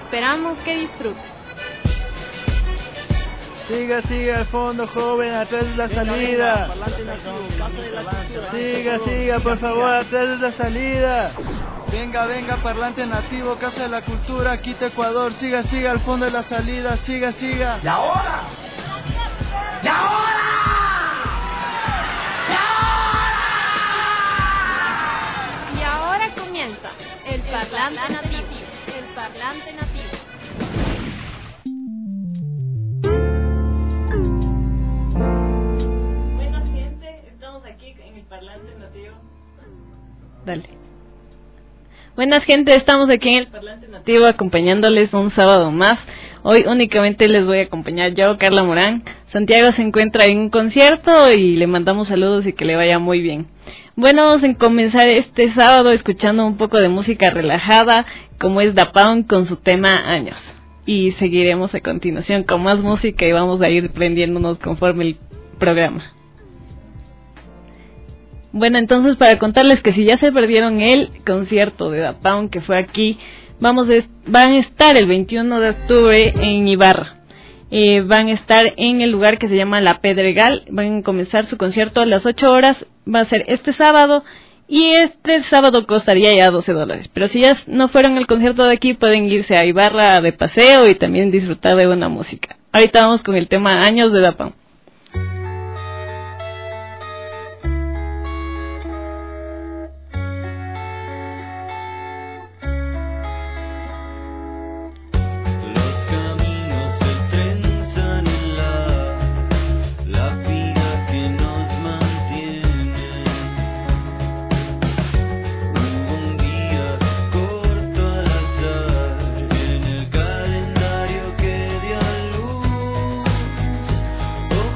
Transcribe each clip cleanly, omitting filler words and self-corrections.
Esperamos que disfruten. Siga, siga al fondo, joven, atrás de la salida. Siga, por favor, atrás de la salida. Venga, parlante nativo, Casa de la Cultura, Quito, Ecuador. Siga al fondo de la salida, siga. ¡Y ahora! Y ahora comienza el parlante nativo. Bueno, gente, estamos aquí en el parlante nativo. Dale. Buenas gente, estamos aquí en el Parlante Nativo acompañándoles un sábado más. Hoy únicamente les voy a acompañar yo, Carla Morán. Santiago se encuentra en un concierto y le mandamos saludos y que le vaya muy bien. Bueno, vamos a comenzar este sábado escuchando un poco de música relajada, como es Da Pound con su tema Años. Y seguiremos a continuación con más música y vamos a ir prendiéndonos conforme el programa. Bueno, entonces para contarles que si ya se perdieron el concierto de Da Pound que fue aquí, van a estar el 21 de octubre en Ibarra. Van a estar en el lugar que se llama La Pedregal. Van a comenzar su concierto a las 8 horas. Va a ser este sábado. Y este sábado costaría ya $12. Pero si ya no fueron al concierto de aquí, pueden irse a Ibarra de paseo y también disfrutar de buena música. Ahorita vamos con el tema Años de Da Pound. Oh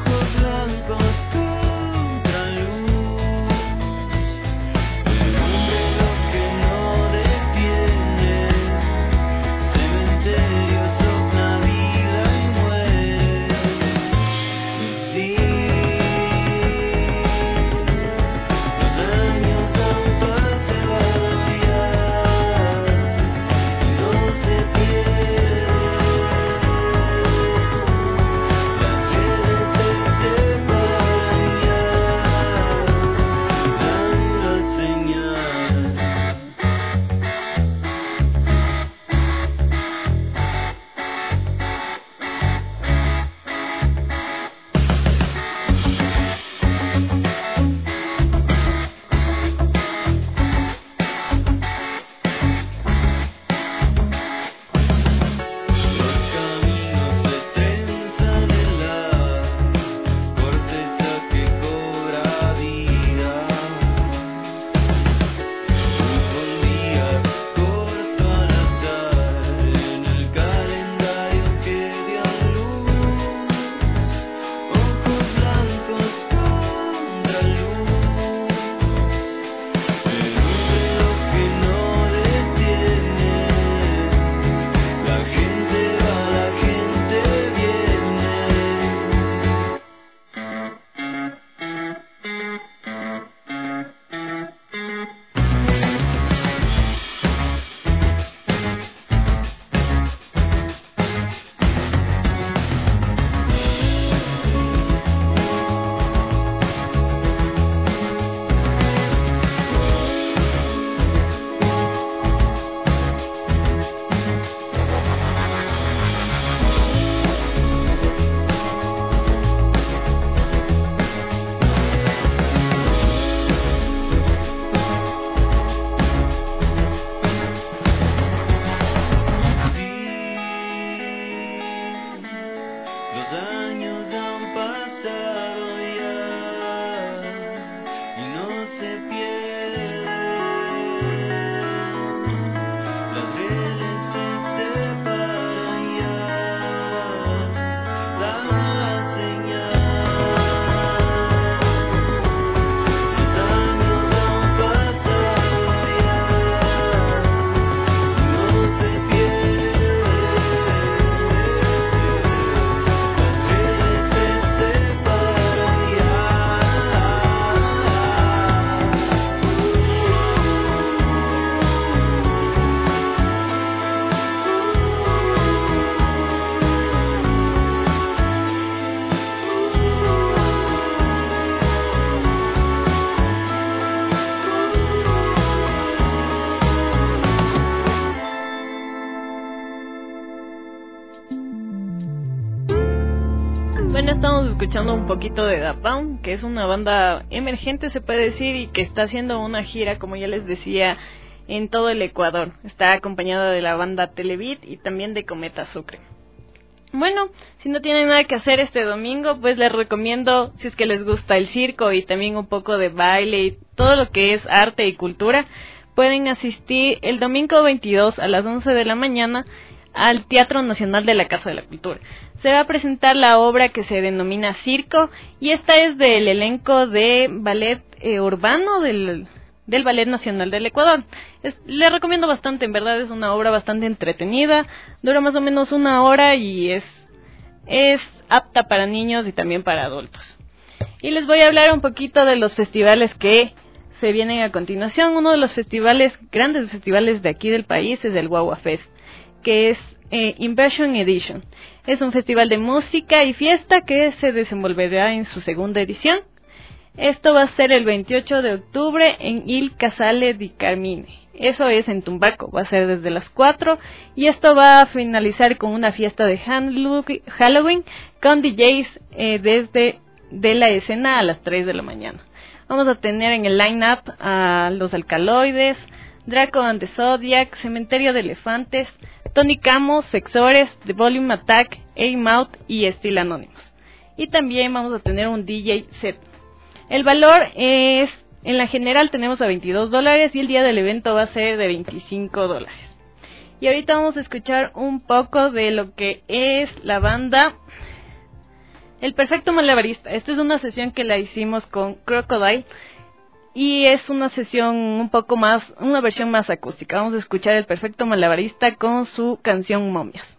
Bueno, estamos escuchando un poquito de Da Pound, que es una banda emergente, se puede decir, y que está haciendo una gira, como ya les decía, en todo el Ecuador. Está acompañada de la banda Telebeat y también de Cometa Sucre. Bueno, si no tienen nada que hacer este domingo, pues les recomiendo, si es que les gusta el circo y también un poco de baile y todo lo que es arte y cultura, pueden asistir el domingo 22 a las 11 de la mañana al Teatro Nacional de la Casa de la Cultura. Se va a presentar la obra que se denomina Circo, y esta es del elenco de ballet urbano del Ballet Nacional del Ecuador. Les recomiendo bastante, en verdad es una obra bastante entretenida, dura más o menos 1 hora y es apta para niños y también para adultos. Y les voy a hablar un poquito de los festivales que se vienen a continuación. Uno de los grandes festivales de aquí del país es el Guagua Fest, que es Inversion Edition. Es un festival de música y fiesta que se desenvolverá en su segunda edición. Esto va a ser el 28 de octubre en Il Casale di Carmine. Eso es en Tumbaco, va a ser desde las 4 y esto va a finalizar con una fiesta de Halloween con DJs desde de la escena a las 3 de la mañana. Vamos a tener en el line-up a Los Alcaloides, Draco and the Zodiac, Cementerio de Elefantes, Tony Camo, Sexores, The Volume Attack, A-Mouth y Steel Anonymous. Y también vamos a tener un DJ set. El valor es, en la general tenemos a $22 y el día del evento va a ser de $25. Y ahorita vamos a escuchar un poco de lo que es la banda El Perfecto Malabarista. Esta es una sesión que la hicimos con Crocodile y es una sesión un poco más, una versión más acústica. Vamos a escuchar El Perfecto Malabarista con su canción Momias.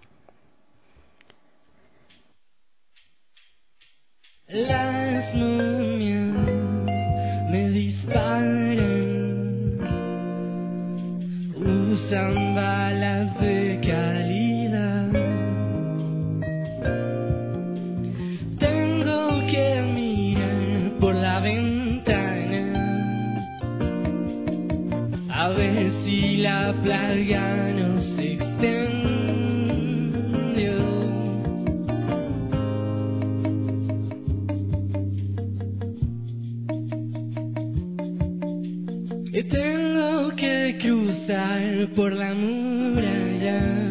Las momias me disparan, usan balas de calidad. Tengo que mirar por la ventana a ver si la plaga no se extendió. Y tengo que cruzar por la muralla,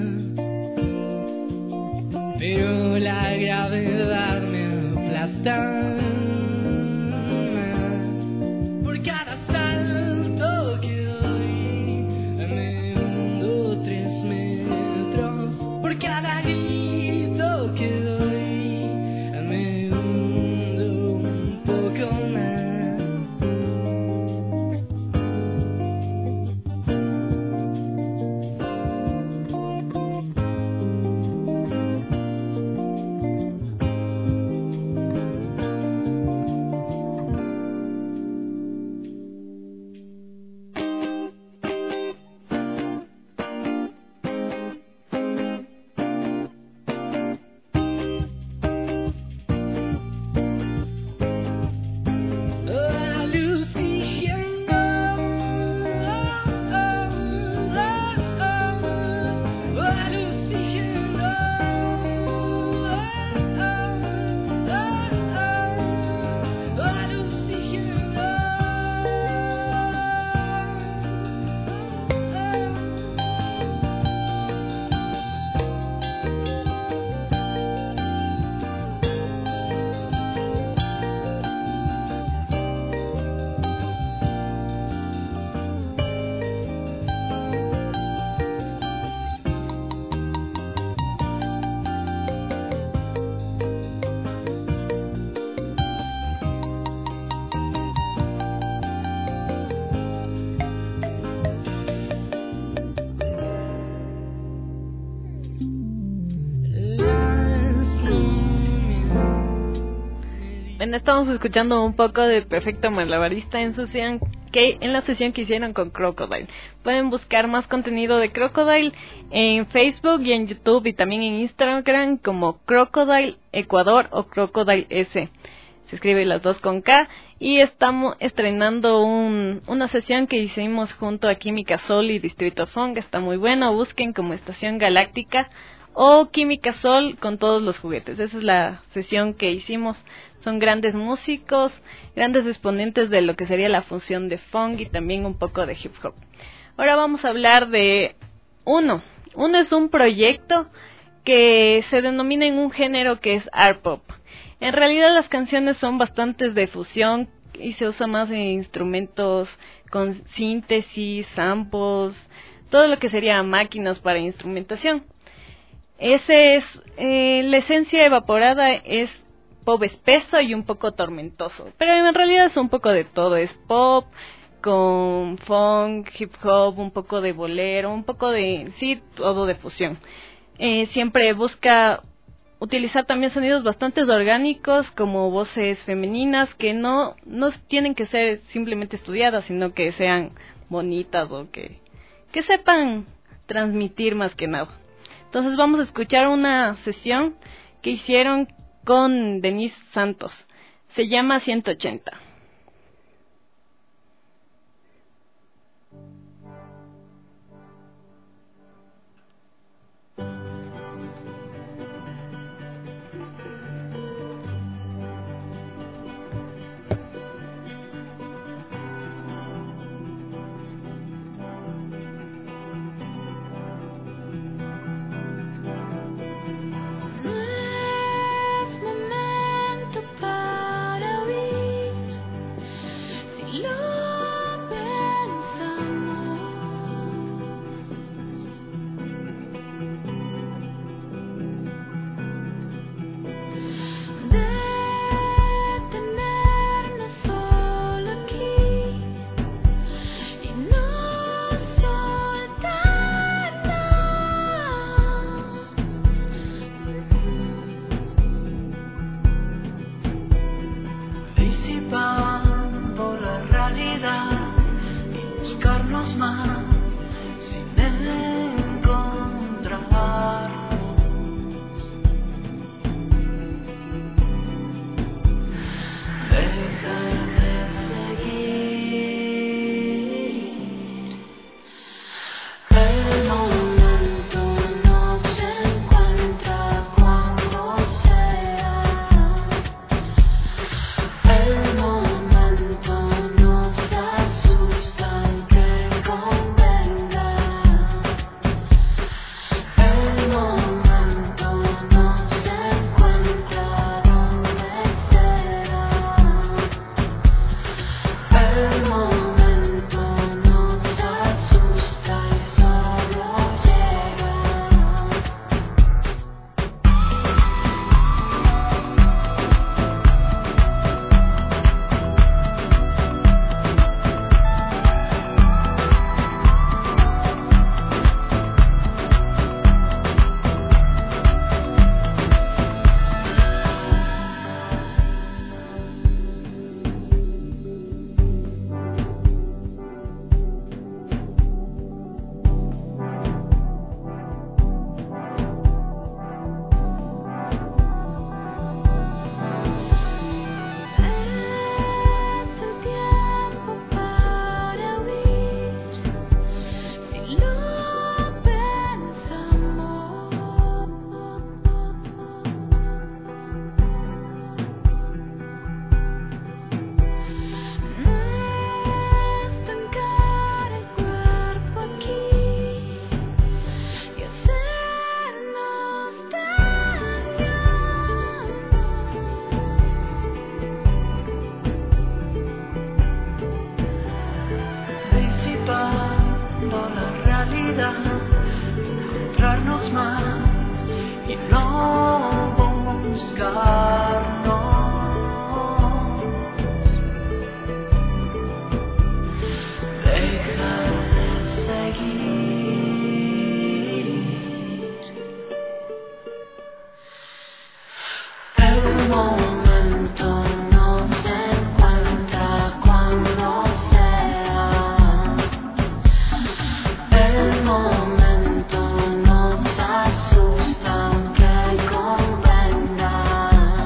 pero la gravedad me aplasta. Por cada salto que doy me hundo 3 metros. Por cada grito que doy me hundo un poco más. Estamos escuchando un poco de Perfecto Malabarista en la sesión que hicieron con Crocodile. Pueden buscar más contenido de Crocodile en Facebook y en YouTube y también en Instagram como Crocodile Ecuador o Crocodile S. Se escribe las dos con K. Y estamos estrenando una sesión que hicimos junto a Química Sol y Distrito Funk. Está muy bueno, busquen como Estación Galáctica o Química Sol con todos los juguetes. Esa es la sesión que hicimos. Son grandes músicos, grandes exponentes de lo que sería la fusión de funk y también un poco de hip hop. Ahora vamos a hablar de Uno. Uno es un proyecto que se denomina en un género que es art pop. En realidad las canciones son bastantes de fusión y se usa más en instrumentos con síntesis, samples, todo lo que sería máquinas para instrumentación. Ese es la esencia evaporada, es pop espeso y un poco tormentoso, pero en realidad es un poco de todo, es pop con funk, hip hop, un poco de bolero, un poco de, sí, todo de fusión. Siempre busca utilizar también sonidos bastante orgánicos, como voces femeninas que no tienen que ser simplemente estudiadas, sino que sean bonitas o que sepan transmitir más que nada. Entonces vamos a escuchar una sesión que hicieron con Denise Santos. Se llama 180. Momento nos asusta aunque comprenda.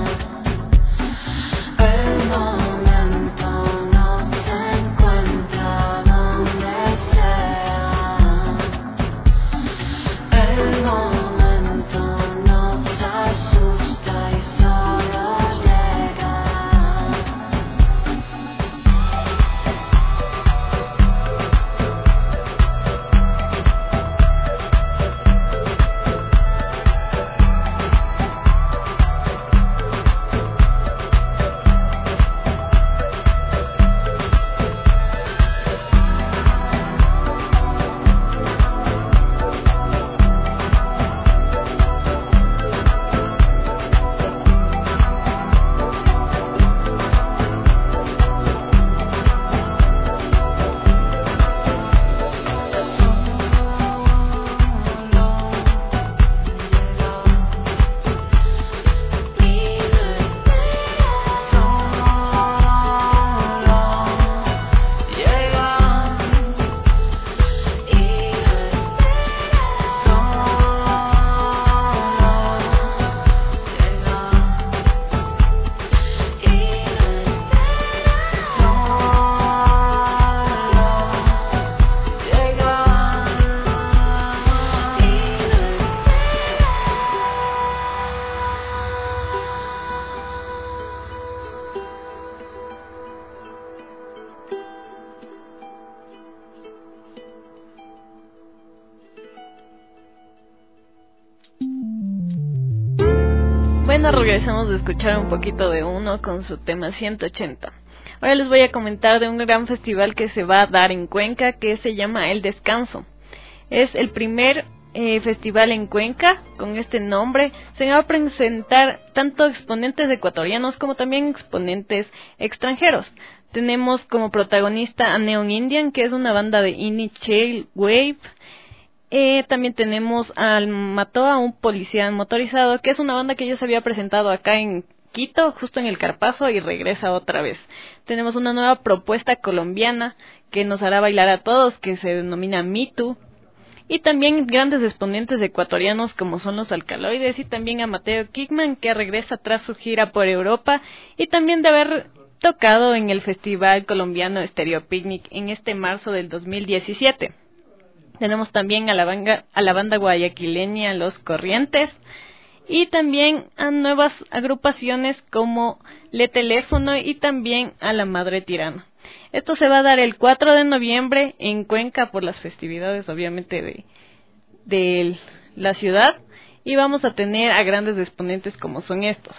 Bueno, regresamos de escuchar un poquito de Uno con su tema 180. Ahora les voy a comentar de un gran festival que se va a dar en Cuenca, que se llama El Descanso. Es el primer festival en Cuenca con este nombre. Se va a presentar tanto exponentes ecuatorianos como también exponentes extranjeros. Tenemos como protagonista a Neon Indian, que es una banda de indie chill wave. También tenemos al Matoa, un policía motorizado, que es una banda que ya se había presentado acá en Quito, justo en el Carpazo, y regresa otra vez. Tenemos una nueva propuesta colombiana que nos hará bailar a todos, que se denomina Me Too. Y también grandes exponentes ecuatorianos como son los Alcaloides, y también a Mateo Kickman, que regresa tras su gira por Europa, y también de haber tocado en el Festival Colombiano Stereo Picnic en este marzo del 2017. Tenemos también a la banda guayaquileña Los Corrientes, y también a nuevas agrupaciones como Le Teléfono y también a La Madre Tirana. Esto se va a dar el 4 de noviembre en Cuenca por las festividades, obviamente, de la ciudad, y vamos a tener a grandes exponentes como son estos.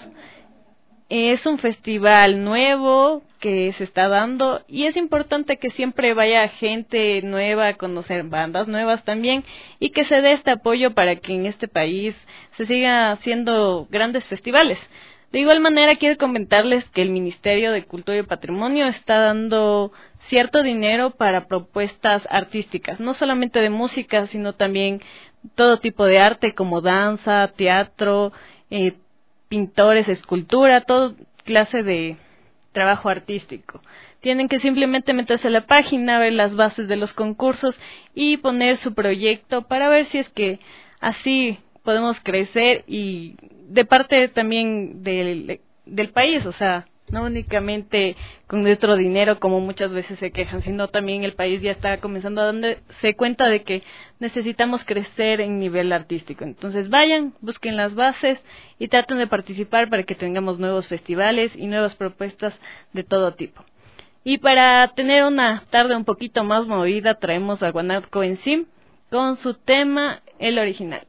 Es un festival nuevo que se está dando y es importante que siempre vaya gente nueva a conocer bandas nuevas también, y que se dé este apoyo para que en este país se siga haciendo grandes festivales. De igual manera, quiero comentarles que el Ministerio de Cultura y Patrimonio está dando cierto dinero para propuestas artísticas, no solamente de música, sino también todo tipo de arte como danza, teatro, pintores, escultura, toda clase de trabajo artístico. Tienen que simplemente meterse a la página, ver las bases de los concursos y poner su proyecto para ver si es que así podemos crecer, y de parte también del país, o sea, no únicamente con nuestro dinero como muchas veces se quejan, sino también el país ya está comenzando a darse cuenta de que necesitamos crecer en nivel artístico. Entonces vayan, busquen las bases y traten de participar para que tengamos nuevos festivales y nuevas propuestas de todo tipo. Y para tener una tarde un poquito más movida, traemos a Guanaco Enzim con su tema El Original.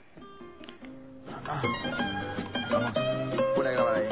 Vamos, pura grabar ahí.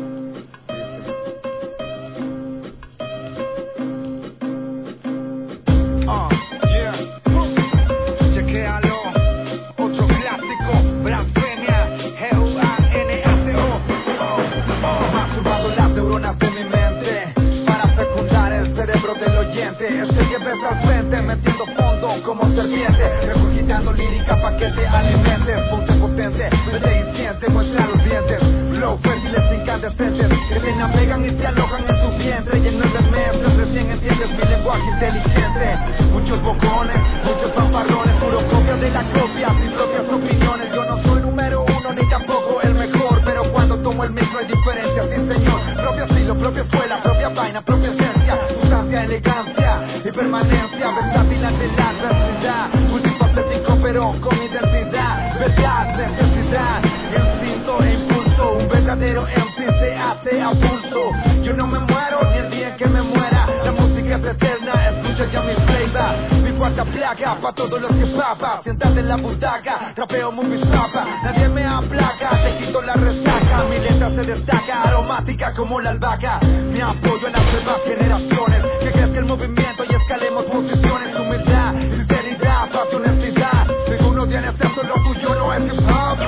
Chequéalo, otro clásico, blasfemia, G-U-A-N-A-T-O. Masturbando las neuronas de mi mente para fecundar el cerebro del oyente. Este 10 veces al frente, metiendo fondo como serpiente, regurgitando lírica pa' que te alimentes. Ponte potente, vete y siente, muestra los dientes. Flow fértiles incandescentes que te navegan y te alojan en tu vientre. Y en 9 meses recién entiendes mi lenguaje inteligente. Muchos bocones, muchos fanfarrones, puro copia de la copia, sin propias opiniones. Yo no soy número uno ni tampoco el mejor, pero cuando tomo el micro hay diferencias, sí señor. Propio estilo, propia escuela, propia vaina, propia esencia, sustancia, elegancia y permanencia, versátil ante la adversidad, multifacético pero con identidad, verdad, necesidad, instinto e impulso, un verdadero MC se hace a pulso. Yo no me muero ni el día en que me muera, la música es eterna, escucha ya mi flavor, mi cuarta placa, pa' todos los que papan, siéntate en la butaca, trapeo movies papa, nadie me aplaca, te quito la resaca, mi letra se destaca, aromática como la albahaca, mi apoyo en las nuevas generaciones, que crezca el movimiento y escalemos posiciones, humildad, sinceridad, paz y honestidad, si tú no tienes esto, lo tuyo no es hip hop.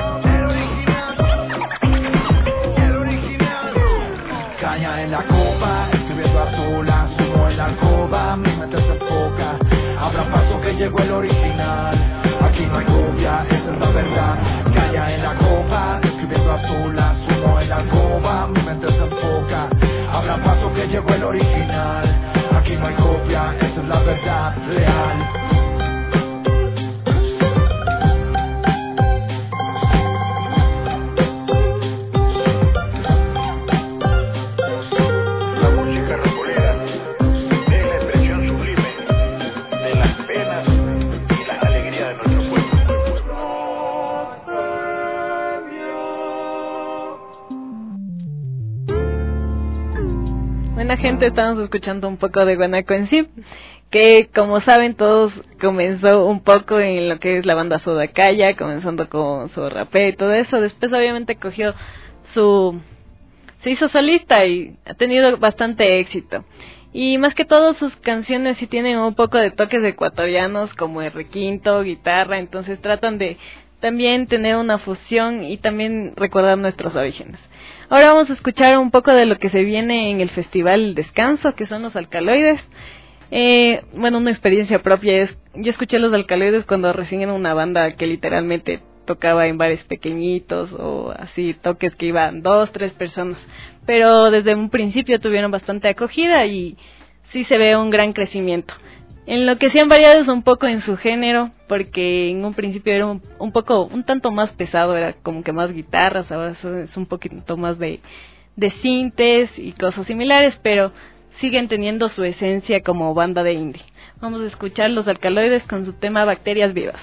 El original, caña en la copa, escribiendo a solas, sumo en la alcoba, mi mente se enfoca, abra paso que llegó el original, aquí no hay copia, esa es la verdad, caña en la copa, escribiendo a solas, sumo en la alcoba, mi mente se enfoca, abra paso que llegó el original, aquí no hay copia, esa es la verdad real. Buena gente, estamos escuchando un poco de Guanaco Enzim, que como saben todos comenzó un poco en lo que es la banda Soda Kaya, comenzando con su rapé y todo eso. Después obviamente se hizo solista y ha tenido bastante éxito. Y más que todo sus canciones sí tienen un poco de toques ecuatorianos como el requinto, guitarra, entonces tratan de también tener una fusión y también recordar nuestros orígenes. Ahora vamos a escuchar un poco de lo que se viene en el Festival Descanso, que son los Alcaloides. Una experiencia propia es, yo escuché los Alcaloides cuando recién era una banda que literalmente tocaba en bares pequeñitos o así, toques que iban 2, 3 personas, pero desde un principio tuvieron bastante acogida y sí se ve un gran crecimiento. En lo que sí han variado es un poco en su género, porque en un principio era un tanto más pesado, era como que más guitarras, ahora es un poquito más de sintes y cosas similares, pero siguen teniendo su esencia como banda de indie. Vamos a escuchar los Alcaloides con su tema Bacterias Vivas.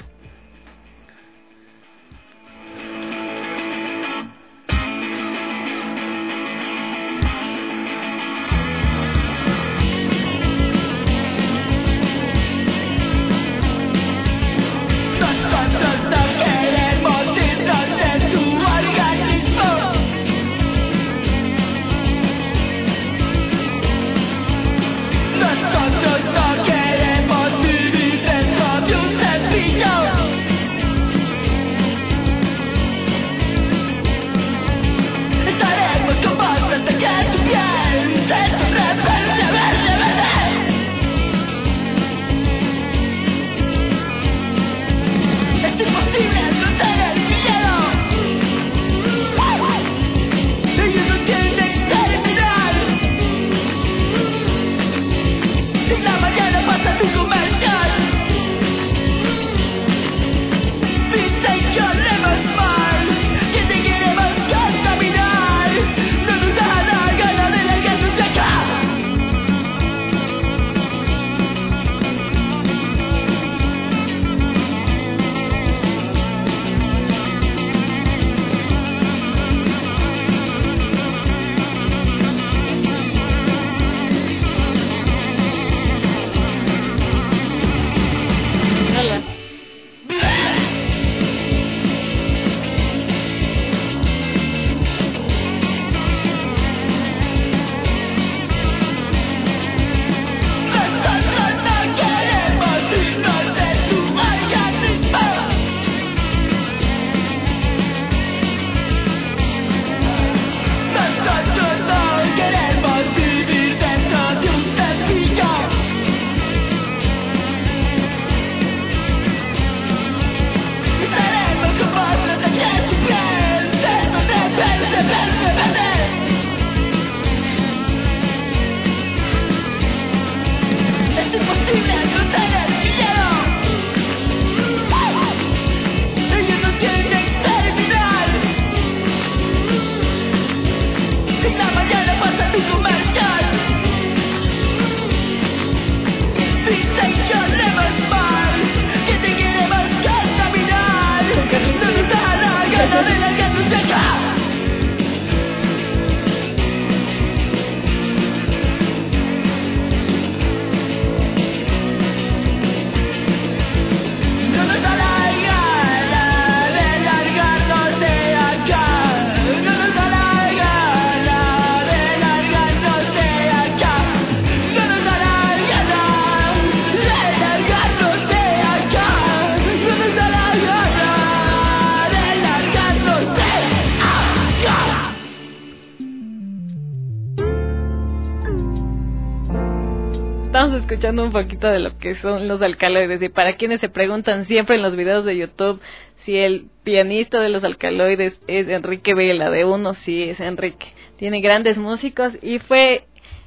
Estamos escuchando un poquito de lo que son los Alcaloides, y para quienes se preguntan siempre en los videos de YouTube si el pianista de los Alcaloides es Enrique Vela, de uno, sí es Enrique. Tiene grandes músicos y él fue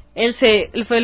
el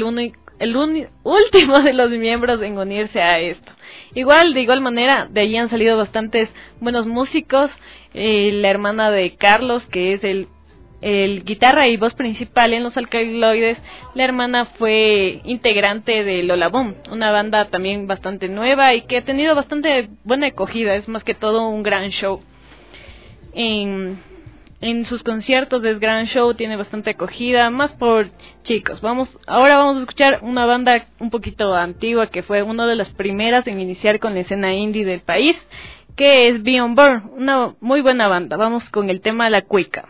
último de los miembros en unirse a esto. De igual manera, de allí han salido bastantes buenos músicos. La hermana de Carlos, que es el guitarra y voz principal en los Alcaloides, la hermana fue integrante de Lola Boom, una banda también bastante nueva y que ha tenido bastante buena acogida, es más que todo un gran show. en sus conciertos es gran show, tiene bastante acogida, más por chicos. Ahora vamos a escuchar una banda un poquito antigua que fue una de las primeras en iniciar con la escena indie del país, que es Beyond Burn, una muy buena banda. Vamos con el tema La Cuica.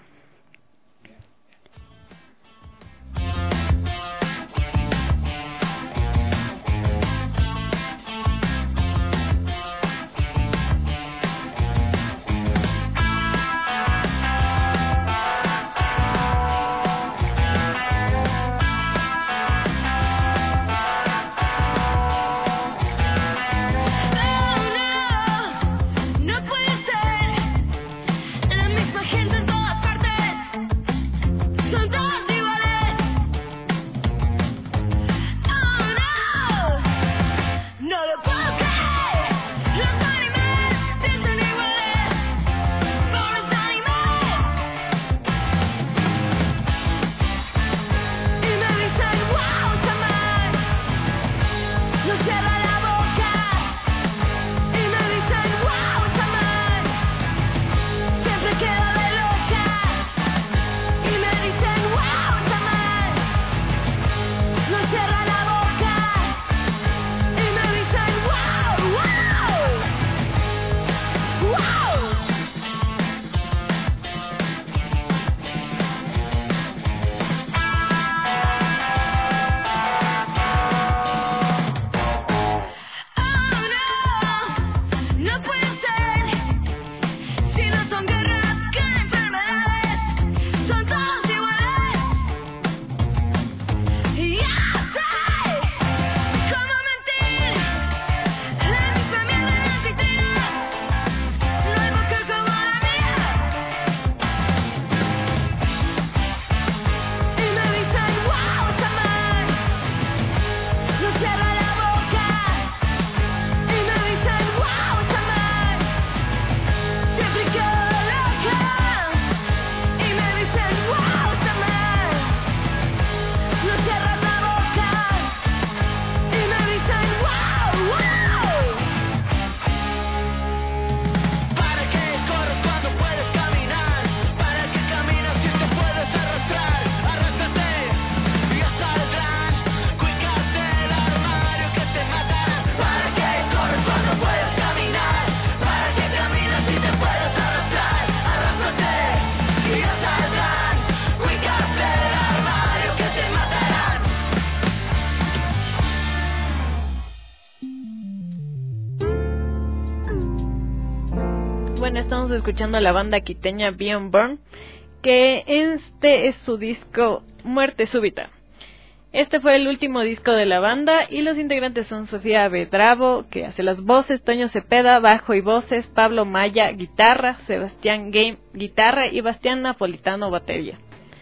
Bueno, estamos escuchando a la banda quiteña Beyond Burn, que este es su disco Muerte Súbita. Este fue el último disco de la banda y los integrantes son Sofía Bedravo, que hace las voces, Toño Cepeda, bajo y voces, Pablo Maya, guitarra, Sebastián Game, guitarra y Bastián Napolitano, batería.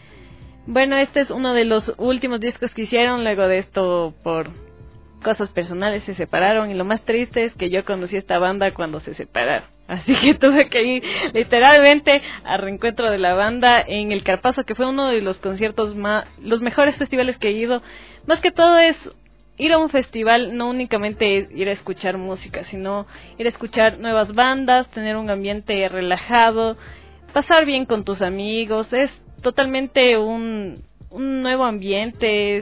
Bueno, este es uno de los últimos discos que hicieron. Luego de esto, por cosas personales, se separaron, y lo más triste es que yo conocí a esta banda cuando se separaron. Así que tuve que ir literalmente al reencuentro de la banda en el Carpazo, que fue uno de los conciertos los mejores festivales que he ido. Más que todo es ir a un festival, no únicamente es ir a escuchar música, sino ir a escuchar nuevas bandas, tener un ambiente relajado, pasar bien con tus amigos. Es totalmente un nuevo ambiente,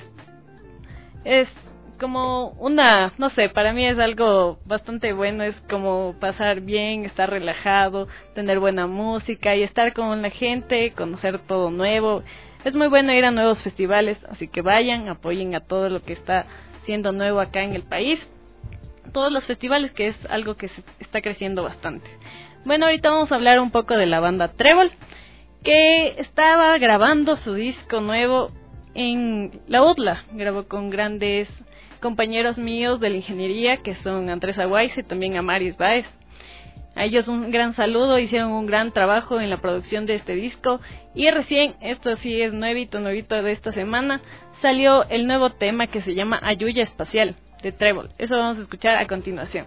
es como una, no sé, para mí es algo bastante bueno, es como pasar bien, estar relajado, tener buena música y estar con la gente, conocer todo nuevo. Es muy bueno ir a nuevos festivales, así que vayan, apoyen a todo lo que está siendo nuevo acá en el país, todos los festivales, que es algo que se está creciendo bastante. Bueno, ahorita vamos a hablar un poco de la banda Trébol, que estaba grabando su disco nuevo en La UDLA. Grabó con grandes compañeros míos de la ingeniería, que son Andrés Aguaiz y también Amaris Baez. A ellos un gran saludo, hicieron un gran trabajo en la producción de este disco, y recién, esto sí es nuevito de esta semana, salió el nuevo tema que se llama Ayuya Espacial, de Trébol. Eso vamos a escuchar a continuación.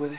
puede.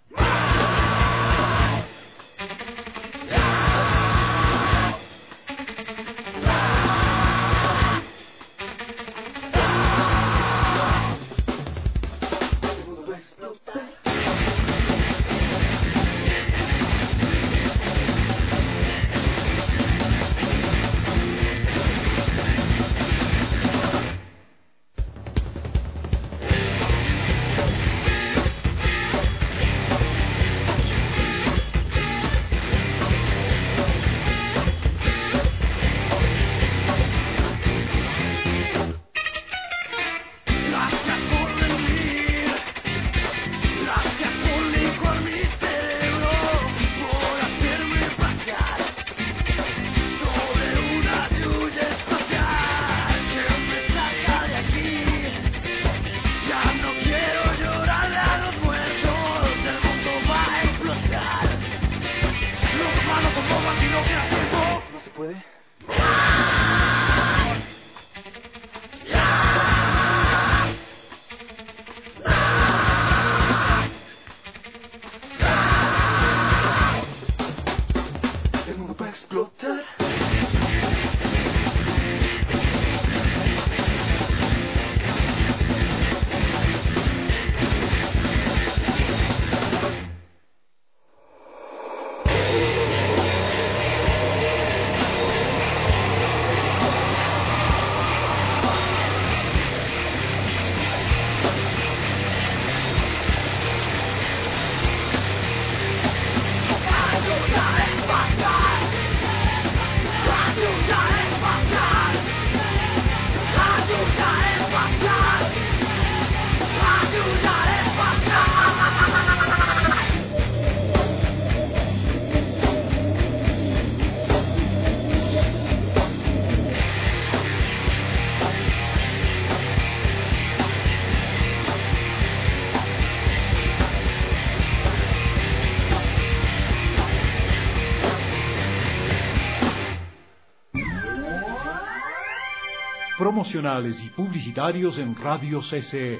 Promocionales y publicitarios en Radio CC.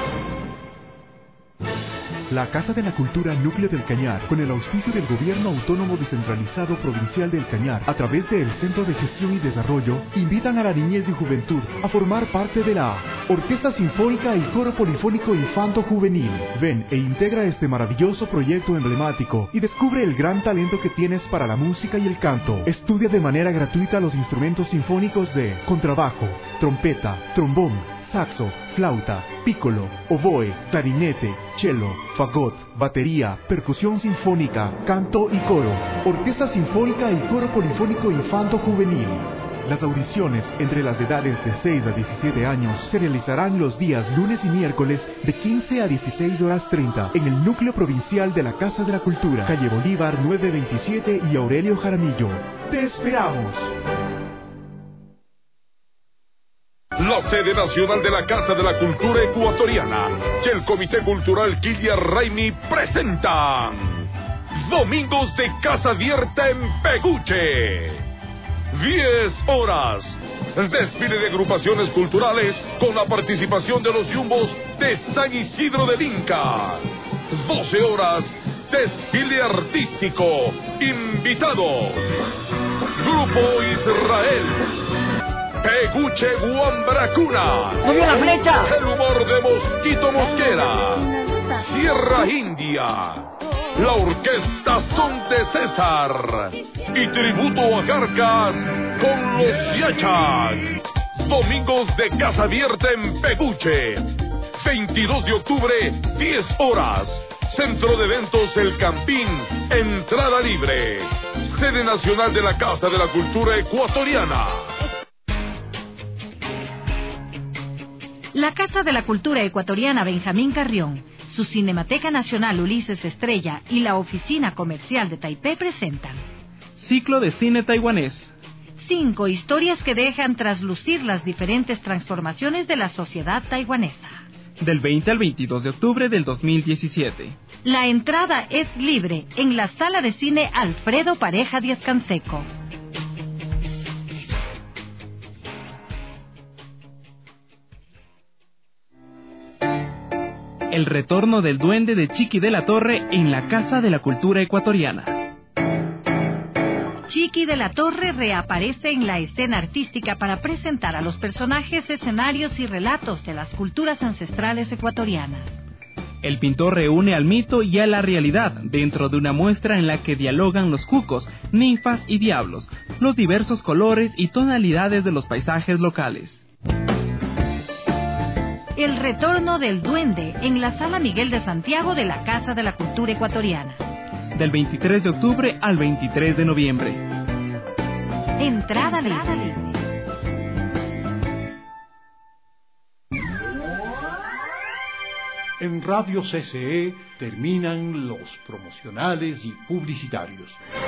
La Casa de la Cultura Núcleo del Cañar, con el auspicio del Gobierno Autónomo Descentralizado Provincial del Cañar, a través del Centro de Gestión y Desarrollo, invitan a la niñez y juventud a formar parte de la Orquesta Sinfónica y Coro Polifónico Infanto Juvenil. Ven e integra este maravilloso proyecto emblemático y descubre el gran talento que tienes para la música y el canto. Estudia de manera gratuita los instrumentos sinfónicos de contrabajo, trompeta, trombón, saxo, flauta, pícolo, oboe, clarinete, cello, fagot, batería, percusión sinfónica, canto y coro. Orquesta Sinfónica y Coro Polifónico Infanto Juvenil. Las audiciones entre las edades de 6 a 17 años se realizarán los días lunes y miércoles de 15 a 16 horas 30 en el núcleo provincial de la Casa de la Cultura, calle Bolívar 927 y Aurelio Jaramillo. ¡Te esperamos! La sede nacional de la Casa de la Cultura Ecuatoriana y el Comité Cultural Kilia Raimi presentan Domingos de Casa Abierta en Peguche. 10 horas. Desfile de agrupaciones culturales con la participación de los yumbos de San Isidro del Inca. 12 horas. Desfile artístico. Invitados: Grupo Israel, Peguche Guambracuna, ¡Movió la flecha! El humor de Mosquito Mosquera, Sierra India, la Orquesta Son de César y tributo a Carcas con los Yachas. Domingos de Casa Abierta en Peguche. 22 de octubre, 10 horas. Centro de Eventos El Campín, entrada libre. Sede nacional de la Casa de la Cultura Ecuatoriana. La Casa de la Cultura Ecuatoriana Benjamín Carrión, su Cinemateca Nacional Ulises Estrella y la Oficina Comercial de Taipei presentan Ciclo de Cine Taiwanés. 5 historias que dejan traslucir las diferentes transformaciones de la sociedad taiwanesa. Del 20 al 22 de octubre del 2017. La entrada es libre en la Sala de Cine Alfredo Pareja Díaz Canseco. el retorno del duende de Chiqui de la Torre en la Casa de la Cultura Ecuatoriana. Chiqui de la Torre reaparece en la escena artística para presentar a los personajes, escenarios y relatos de las culturas ancestrales ecuatorianas. El pintor reúne al mito y a la realidad dentro de una muestra en la que dialogan los cucos, ninfas y diablos, los diversos colores y tonalidades de los paisajes locales. El retorno del duende en la Sala Miguel de Santiago de la Casa de la Cultura Ecuatoriana. Del 23 de octubre al 23 de noviembre. Entrada libre. En Radio CCE terminan los promocionales y publicitarios.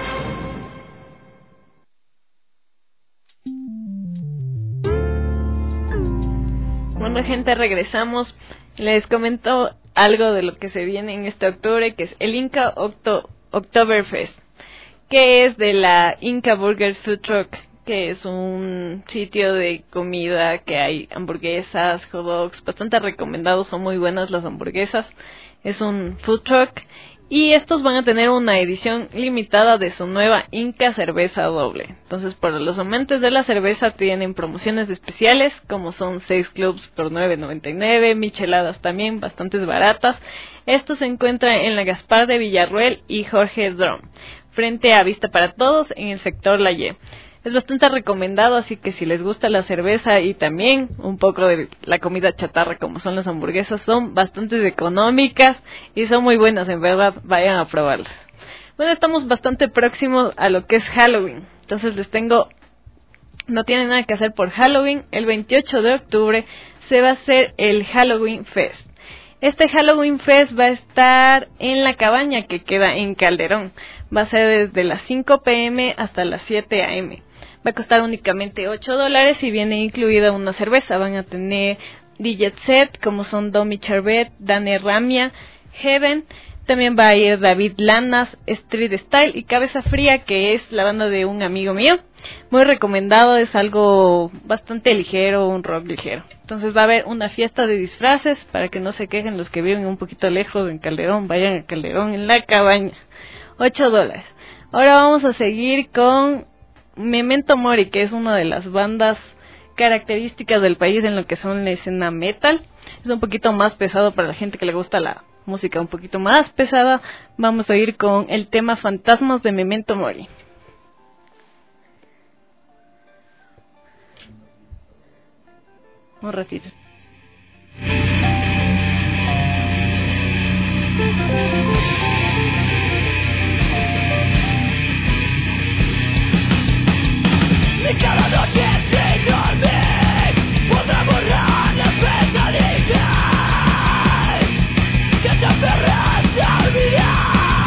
Bueno, gente, regresamos. Les comento algo de lo que se viene en este octubre, que es el Inca Oktoberfest, que es de la Inca Burger Food Truck, que es un sitio de comida que hay hamburguesas, hot dogs, bastante recomendados, son muy buenas las hamburguesas. Es un food truck y estos van a tener una edición limitada de su nueva Inca cerveza doble. Entonces, para los amantes de la cerveza tienen promociones especiales, como son 6 clubs por $9.99, micheladas también bastantes baratas. Esto se encuentra en la Gaspar de Villarruel y Jorge Drum, frente a Vista para Todos en el sector La Ye. Es bastante recomendado, así que si les gusta la cerveza y también un poco de la comida chatarra como son las hamburguesas, son bastante económicas y son muy buenas, en verdad, vayan a probarlas. Bueno, estamos bastante próximos a lo que es Halloween, entonces no tienen nada que hacer por Halloween. El 28 de octubre se va a hacer el Halloween Fest. Este Halloween Fest va a estar en la cabaña que queda en Calderón. Va a ser desde las 5 p.m. hasta las 7 a.m. Va a costar únicamente $8 y viene incluida una cerveza. Van a tener DJ set como son Domi Charbet, Dane Ramia, Heaven. También va a ir David Lanas, Street Style y Cabeza Fría, que es la banda de un amigo mío. Muy recomendado, es algo bastante ligero, un rock ligero. Entonces va a haber una fiesta de disfraces para que no se quejen los que viven un poquito lejos en Calderón. Vayan a Calderón en la cabaña. $8. Ahora vamos a seguir con Memento Mori, que es una de las bandas características del país en lo que son la escena metal. Es un poquito más pesado para la gente que le gusta la música un poquito más pesada. Vamos a ir con el tema Fantasmas de Memento Mori. Un ratito. De cada noche sin dormir podrá borrar la pesadilla que te aferras a olvidar.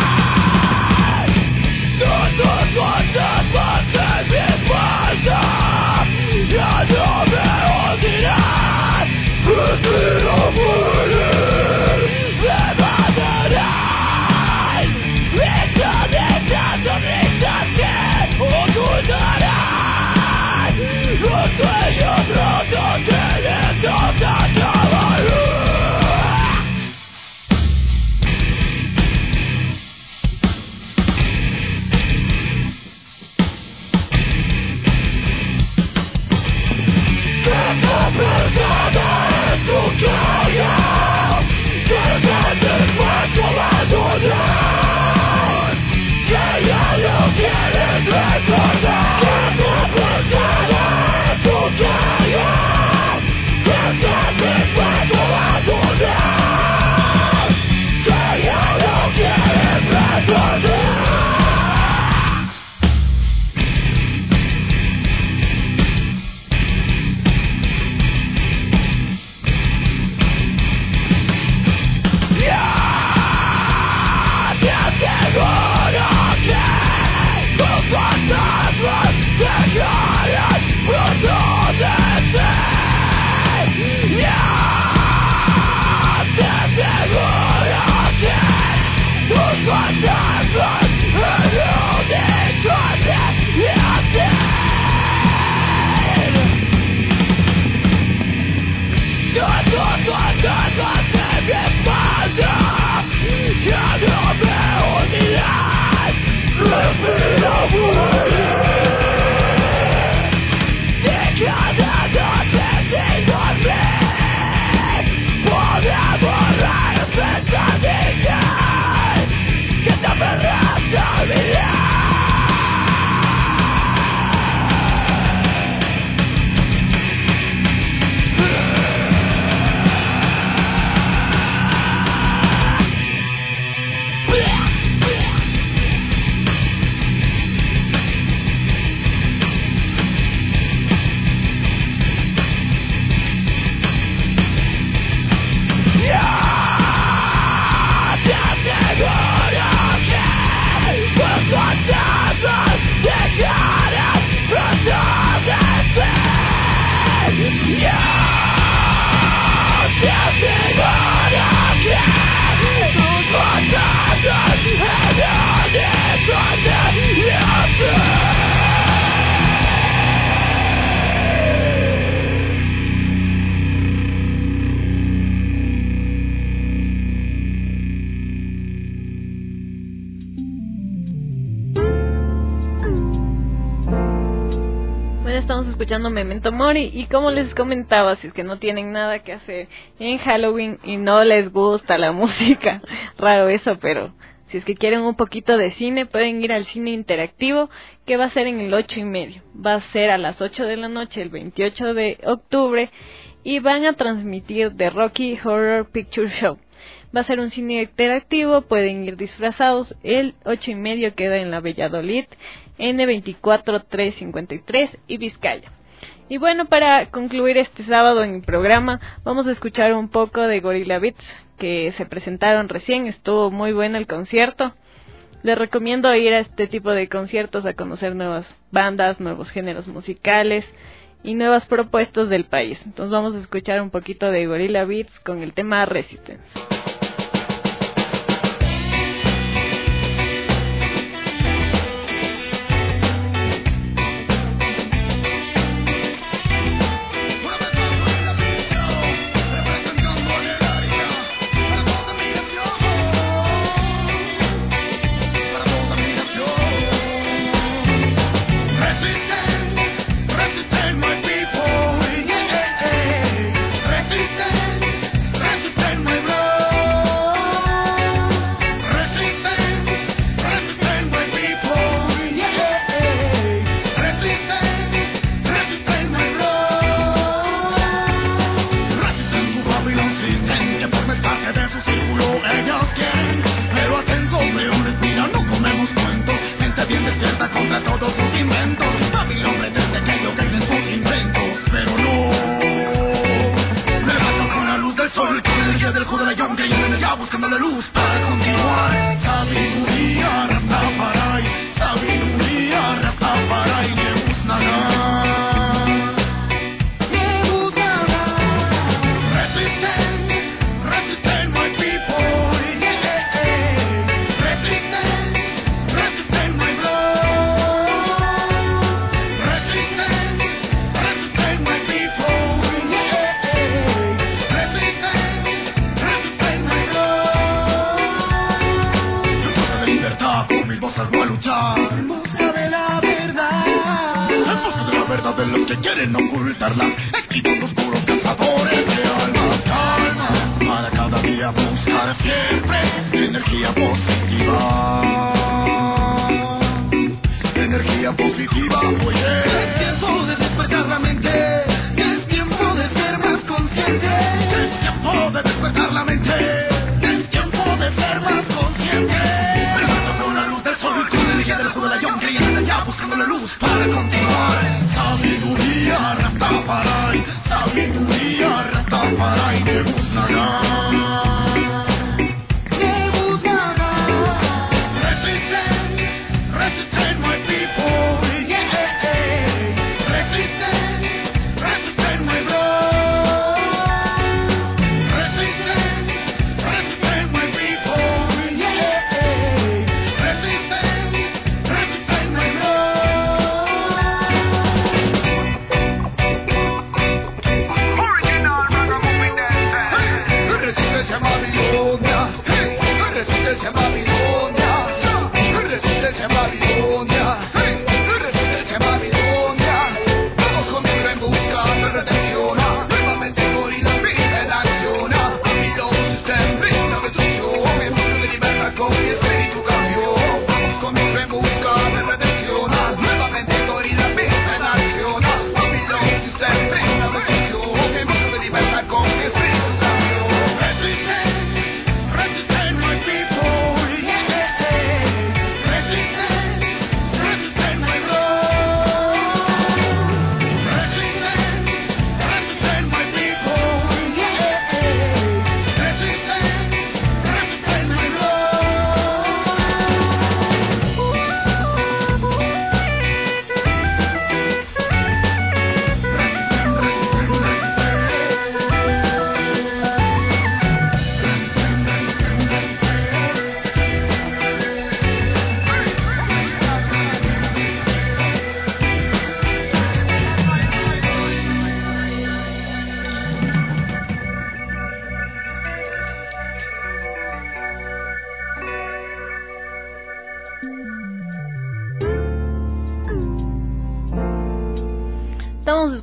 Todos cuantas pases mi falta ya no me odiarán. estamos escuchando Memento Mori y como les comentaba, si es que no tienen nada que hacer en Halloween y no les gusta la música, raro eso, pero si es que quieren un poquito de cine, pueden ir al cine interactivo, que va a ser en el 8:30. Va a ser a las 8 de la noche, el 28 de octubre, y van a transmitir The Rocky Horror Picture Show. Va a ser un cine interactivo, pueden ir disfrazados. El 8:30 queda en la Valladolid, N24353 y Vizcaya. Y bueno, para concluir este sábado en el programa, vamos a escuchar un poco de Gorilla Beats, que se presentaron recién. Estuvo muy bueno el concierto. Les recomiendo ir a este tipo de conciertos a conocer nuevas bandas, nuevos géneros musicales y nuevas propuestas del país. Entonces vamos a escuchar un poquito de Gorilla Beats con el tema Resistance.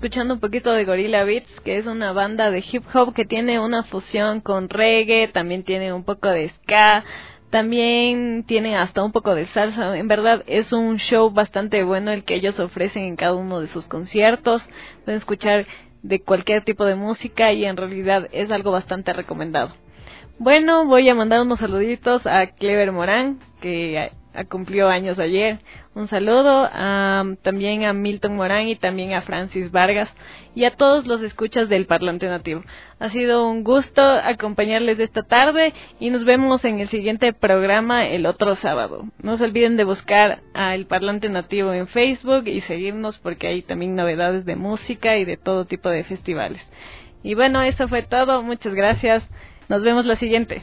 escuchando un poquito de Gorilla Beats, que es una banda de hip hop que tiene una fusión con reggae, también tiene un poco de ska, también tiene hasta un poco de salsa. En verdad es un show bastante bueno el que ellos ofrecen en cada uno de sus conciertos. Pueden escuchar de cualquier tipo de música y en realidad es algo bastante recomendado. Bueno, voy a mandar unos saluditos a Clever Morán, que cumplió años ayer. Un saludo también a Milton Morán y también a Francis Vargas y a todos los escuchas del Parlante Nativo. Ha sido un gusto acompañarles esta tarde y nos vemos en el siguiente programa el otro sábado. No se olviden de buscar a El Parlante Nativo en Facebook y seguirnos porque hay también novedades de música y de todo tipo de festivales. Y bueno, eso fue todo. Muchas gracias. Nos vemos la siguiente.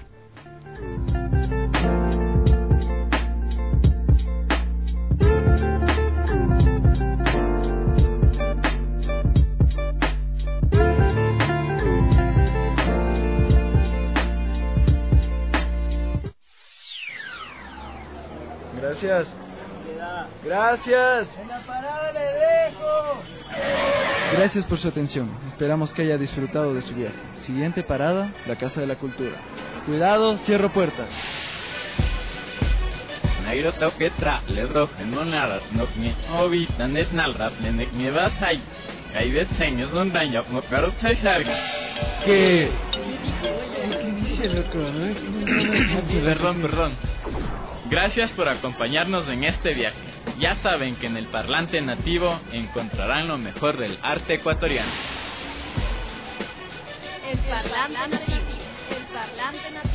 Gracias. Gracias. En la parada le dejo. Gracias por su atención. Esperamos que haya disfrutado de su viaje. Siguiente parada, la Casa de la Cultura. Cuidado, cierro puertas. Nairo toquetra, le rojo, no naras, no me obi, tanet nalrat, le nek me vas ahí. Ahí ves seños, no daño, no caro se salga. ¿Qué? ¿Qué dice loco, no? Perdón. Gracias por acompañarnos en este viaje. Ya saben que en el Parlante Nativo encontrarán lo mejor del arte ecuatoriano. El Parlante Nativo. El Parlante Nativo.